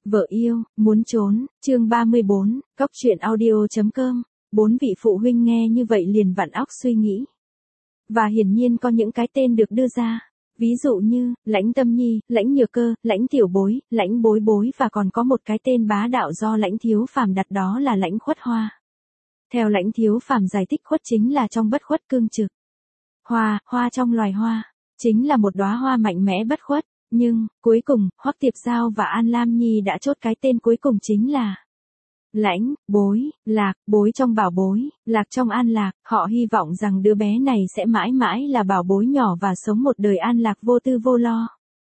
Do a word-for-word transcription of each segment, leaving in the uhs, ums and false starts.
Vợ yêu, muốn trốn, chương ba mươi bốn, cóc truyện audio chấm com, bốn vị phụ huynh nghe như vậy liền vặn óc suy nghĩ. Và hiển nhiên có những cái tên được đưa ra, ví dụ như, Lãnh Tâm Nhi, Lãnh Nhược Cơ, Lãnh Tiểu Bối, Lãnh Bối Bối và còn có một cái tên bá đạo do Lãnh Thiếu Phàm đặt đó là Lãnh Khuất Hoa. Theo Lãnh Thiếu Phàm giải thích khuất chính là trong bất khuất cương trực. Hoa, hoa trong loài hoa, chính là một đóa hoa mạnh mẽ bất khuất. Nhưng, cuối cùng, Hoắc Tiệp Giao và An Lam Nhi đã chốt cái tên cuối cùng chính là Lãnh, Bối, Lạc, Bối trong bảo bối, Lạc trong an lạc, họ hy vọng rằng đứa bé này sẽ mãi mãi là bảo bối nhỏ và sống một đời an lạc vô tư vô lo.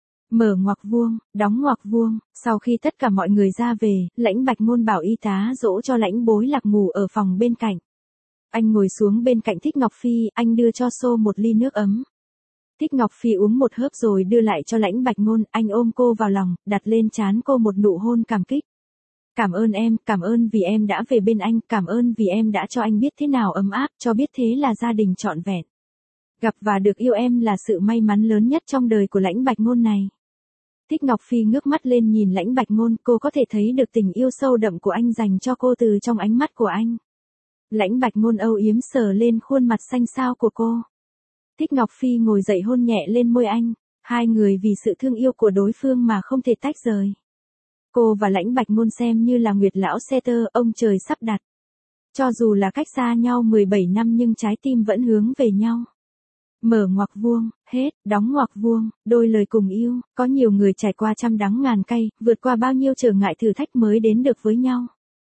Mở ngoặc vuông, đóng ngoặc vuông, sau khi tất cả mọi người ra về, Lãnh Bạch Ngôn bảo y tá dỗ cho Lãnh Bối Lạc ngủ ở phòng bên cạnh. Anh ngồi xuống bên cạnh Thích Ngọc Phi, anh đưa cho Xô một ly nước ấm. Thích Ngọc Phi uống một hớp rồi đưa lại cho Lãnh Bạch Ngôn, anh ôm cô vào lòng, đặt lên trán cô một nụ hôn cảm kích. Cảm ơn em, cảm ơn vì em đã về bên anh, cảm ơn vì em đã cho anh biết thế nào ấm áp, cho biết thế là gia đình trọn vẹn. Gặp và được yêu em là sự may mắn lớn nhất trong đời của Lãnh Bạch Ngôn này. Thích Ngọc Phi ngước mắt lên nhìn Lãnh Bạch Ngôn, cô có thể thấy được tình yêu sâu đậm của anh dành cho cô từ trong ánh mắt của anh. Lãnh Bạch Ngôn âu yếm sờ lên khuôn mặt xanh xao của cô. Thích Ngọc Phi ngồi dậy hôn nhẹ lên môi anh, hai người vì sự thương yêu của đối phương mà không thể tách rời. Cô và Lãnh Bạch Ngôn xem như là Nguyệt lão xe tơ, ông trời sắp đặt. Cho dù là cách xa nhau mười bảy năm nhưng trái tim vẫn hướng về nhau. Mở ngoặc vuông, hết, đóng ngoặc vuông, đôi lời cùng yêu, có nhiều người trải qua trăm đắng ngàn cay, vượt qua bao nhiêu trở ngại thử thách mới đến được với nhau.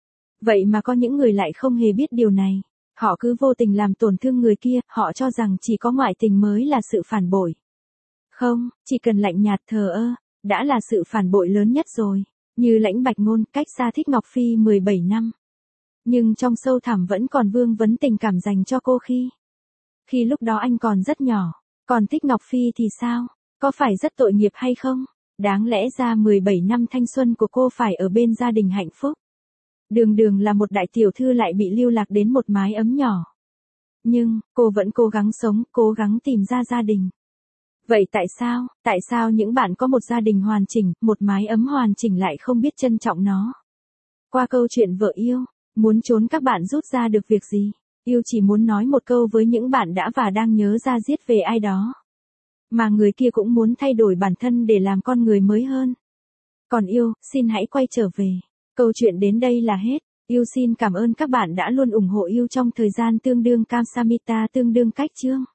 Vậy mà có những người lại không hề biết điều này. Họ cứ vô tình làm tổn thương người kia, họ cho rằng chỉ có ngoại tình mới là sự phản bội. Không, chỉ cần lạnh nhạt thờ ơ, đã là sự phản bội lớn nhất rồi. Như Lãnh Bạch Ngôn cách xa Thích Ngọc Phi mười bảy năm. Nhưng trong sâu thẳm vẫn còn vương vấn tình cảm dành cho cô khi. Khi lúc đó anh còn rất nhỏ. Còn Thích Ngọc Phi thì sao? Có phải rất tội nghiệp hay không? Đáng lẽ ra mười bảy năm thanh xuân của cô phải ở bên gia đình hạnh phúc. Đường đường là một đại tiểu thư lại bị lưu lạc đến một mái ấm nhỏ. Nhưng, cô vẫn cố gắng sống, cố gắng tìm ra gia đình. Vậy tại sao, tại sao những bạn có một gia đình hoàn chỉnh, một mái ấm hoàn chỉnh lại không biết trân trọng nó? Qua câu chuyện vợ yêu, muốn trốn các bạn rút ra được việc gì? Yêu chỉ muốn nói một câu với những bạn đã và đang nhớ ra giết về ai đó. Mà người kia cũng muốn thay đổi bản thân để làm con người mới hơn. Còn yêu, xin hãy quay trở về. Câu chuyện đến đây là hết. Yêu xin cảm ơn các bạn đã luôn ủng hộ yêu trong thời gian tương đương Kamsamita tương đương cách chương.